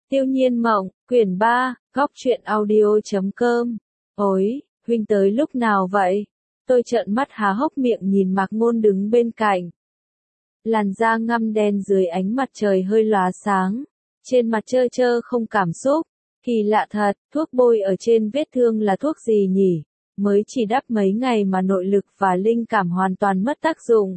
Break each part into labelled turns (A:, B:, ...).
A: Tiêu Nhiên Mộng, quyển 3, góc truyện audio.com. Ôi, huynh tới lúc nào vậy? Tôi trợn mắt há hốc miệng nhìn Mạc Ngôn đứng bên cạnh. Làn da ngăm đen dưới ánh mặt trời hơi lóa sáng. Trên mặt trơ trơ không cảm xúc. Kỳ lạ thật, thuốc bôi ở trên vết thương là thuốc gì nhỉ? Mới chỉ đắp mấy ngày mà nội lực và linh cảm hoàn toàn mất tác dụng.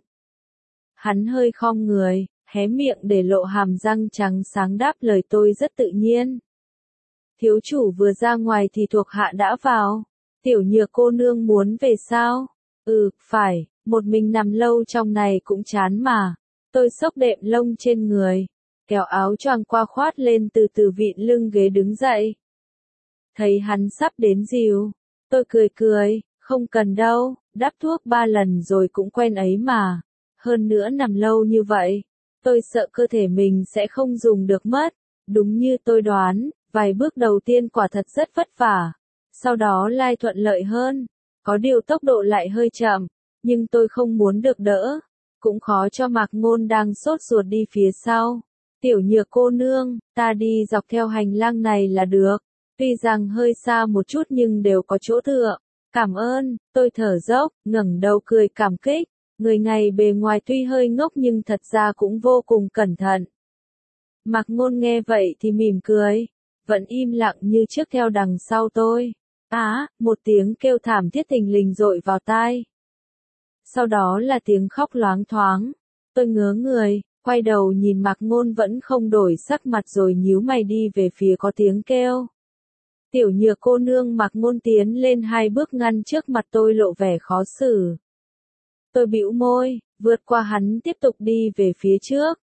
A: Hắn hơi khom người, hé miệng để lộ hàm răng trắng sáng đáp lời tôi rất tự nhiên. Thiếu chủ vừa ra ngoài thì thuộc hạ đã vào. Tiểu Nhược cô nương muốn về sao? Phải, một mình nằm lâu trong này cũng chán mà. Tôi xốc đệm lông trên người, kéo áo choàng qua khoát lên từ từ vịn lưng ghế đứng dậy. Thấy hắn sắp đến dìu, tôi cười cười, không cần đâu, đắp thuốc 3 lần rồi cũng quen ấy mà. Hơn nữa nằm lâu như vậy, tôi sợ cơ thể mình sẽ không dùng được mất. Đúng như tôi đoán, vài bước đầu tiên quả thật rất vất vả. Sau đó lai thuận lợi hơn, có điều tốc độ lại hơi chậm, nhưng tôi không muốn được đỡ. Cũng khó cho Mạc Ngôn đang sốt ruột đi phía sau. Tiểu Nhược cô nương, ta đi dọc theo hành lang này là được. Tuy rằng hơi xa một chút nhưng đều có chỗ tựa. Cảm ơn, tôi thở dốc, ngẩng đầu cười cảm kích. Người này bề ngoài tuy hơi ngốc nhưng thật ra cũng vô cùng cẩn thận. Mạc Ngôn nghe vậy thì mỉm cười, vẫn im lặng như trước theo đằng sau tôi. Một tiếng kêu thảm thiết thình lình dội vào tai. Sau đó là tiếng khóc loáng thoáng. Tôi ngớ người, quay đầu nhìn Mạc Ngôn vẫn không đổi sắc mặt rồi nhíu mày đi về phía có tiếng kêu. Tiểu Nhược cô nương. Mạc Ngôn tiến lên 2 bước ngăn trước mặt tôi lộ vẻ khó xử. Tôi bĩu môi, vượt qua hắn tiếp tục đi về phía trước.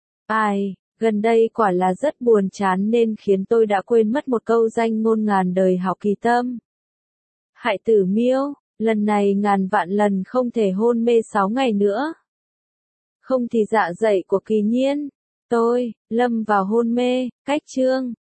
A: Gần đây quả là rất buồn chán nên khiến tôi đã quên mất một câu danh ngôn ngàn đời Hạo Kỳ Tâm. Hại tử miêu, lần này ngàn vạn lần không thể hôn mê 6 ngày nữa. Không thì dạ dày của Kỳ Nhiên. Tôi, lâm vào hôn mê, cách chương.